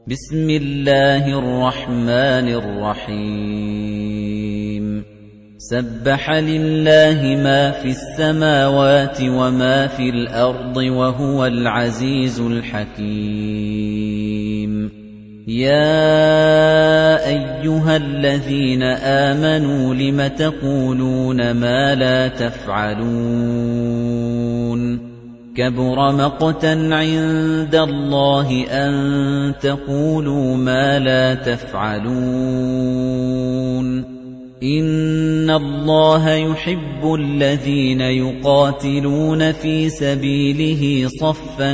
بسم الله الرحمن الرحيم سبح لله ما في السماوات وما في الأرض وهو العزيز الحكيم يا أيها الذين آمنوا لم تقولون ما لا تفعلون كبر مقتا عند الله أن تقولوا ما لا تفعلون إن الله يحب الذين يقاتلون في سبيله صفا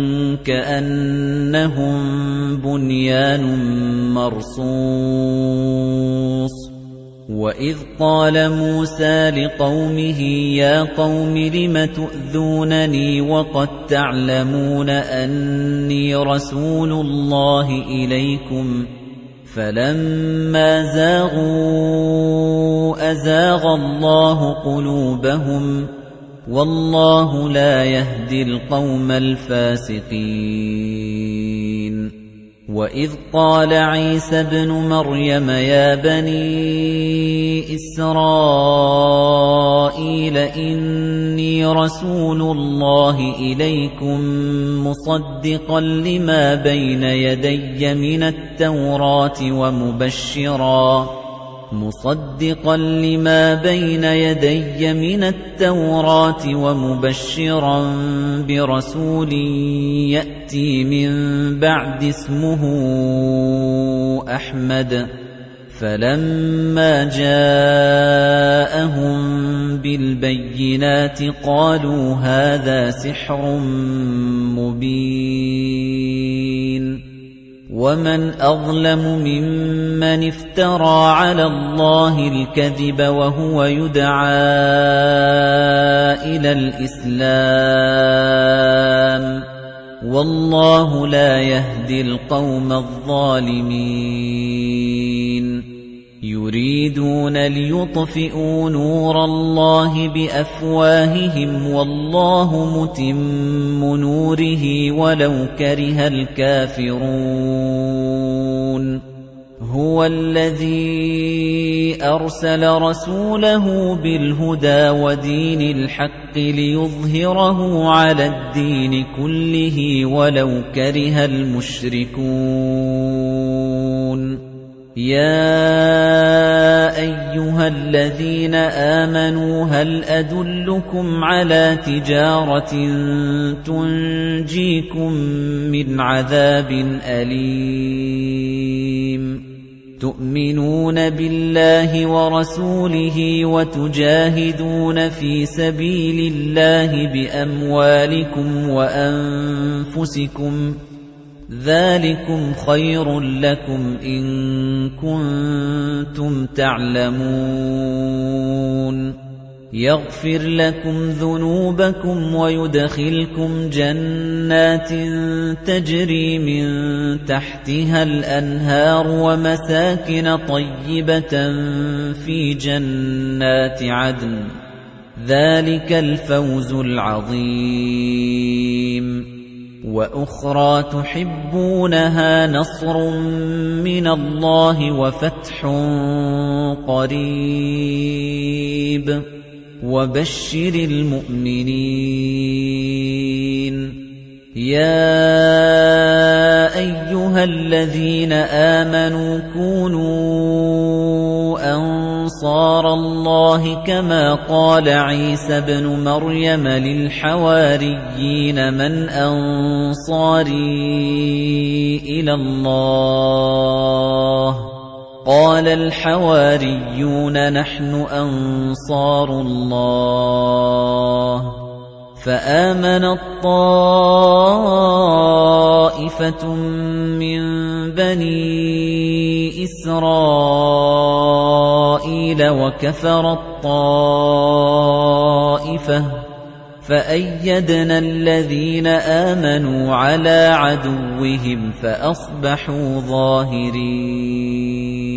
كأنهم بنيان مرصوص وَإِذْ قَالَ مُوسَى لِقَوْمِهِ يَا قَوْمِ لِمَ تُؤْذُونَنِي وَقَدْ تَعْلَمُونَ أَنِّي رَسُولُ اللَّهِ إِلَيْكُمْ فَلَمَّا زَاغُوا أَزَاغَ اللَّهُ قُلُوبَهُمْ وَاللَّهُ لَا يَهْدِي الْقَوْمَ الْفَاسِقِينَ وَإِذْ قَالَ عِيسَى ابْنُ مَرْيَمَ يَا بَنِي إِسْرَائِيلَ إِنِّي رَسُولُ اللَّهِ إِلَيْكُمْ مُصَدِّقًا لِمَا بَيْنَ يَدَيَّ مِنَ التَّوْرَاةِ وَمُبَشِّرًا بِرَسُولٍ يَأْتِي مِن بَعْدِ اسْمُهُ أَحْمَدُ فَلَمَّا جَاءَهُم بِالْبَيِّنَاتِ قَالُوا هَذَا سِحْرٌ مُبِينٌ وَمَنْ أَظْلَمُ مِمَّنِ افْتَرَىٰ عَلَى اللَّهِ الْكَذِبَ وَهُوَ يُدْعَىٰ إِلَى الْإِسْلَامِ وَاللَّهُ لَا يَهْدِي الْقَوْمَ الظَّالِمِينَ يُرِيدُونَ لِيُطْفِئُوا نُورَ اللَّهِ بِأَفْوَاهِهِمْ وَاللَّهُ مُتِمُّ نُورِهِ وَلَوْ كَرِهَ الْكَافِرُونَ هُوَ الَّذِي أَرْسَلَ رَسُولَهُ بِالْهُدَى وَدِينِ الْحَقِّ لِيُظْهِرَهُ عَلَى الدِّينِ كُلِّهِ وَلَوْ كَرِهَ الْمُشْرِكُونَ يَا أَيُّهَا الَّذِينَ آمَنُوا هَلْ أَدُلُّكُمْ عَلَى تِجَارَةٍ تُنْجِيكُمْ مِنْ عَذَابٍ أَلِيمٍ تُؤْمِنُونَ بِاللَّهِ وَرَسُولِهِ وَتُجَاهِدُونَ فِي سَبِيلِ اللَّهِ بِأَمْوَالِكُمْ وَأَنفُسِكُمْ ذَلِكُمْ خَيْرٌ لَّكُمْ إِن كُنتُمْ تَعْلَمُونَ يَغْفِرْ لَكُمْ ذُنُوبَكُمْ وَيُدْخِلْكُمْ جَنَّاتٍ تَجْرِي مِن تَحْتِهَا الْأَنْهَارُ وَمَسَاكِنَ طَيِّبَةً فِي جَنَّاتِ عَدْنٍ ذَلِكَ الْفَوْزُ الْعَظِيمُ وَأُخْرَى تُحِبُّونَهَا نَصْرٌ مِّنَ اللَّهِ وَفَتْحٌ قَرِيبٌ وَبَشِّرِ الْمُؤْمِنِينَ يَا أَيُّهَا الَّذِينَ آمَنُوا كُونُوا أَنصَارَ اللَّهِ كَمَا قَالَ عِيسَى ابْنُ مَرْيَمَ لِلْحَوَارِيِّينَ مَنْ أَنصَارِي إِلَى اللَّهِ قَالَ الْحَوَارِيُّونَ نَحْنُ أَنصَارُ اللَّهِ فَآمَنَت طَّائِفَةٌ مِّن بَنِي إِسْرَائِيلَ وَكَفَرَت طَّائِفَةٌ فَأَيَّدْنَا الَّذِينَ آمَنُوا عَلَىٰ عَدُوِّهِمْ فَأَصْبَحُوا ظَاهِرِينَ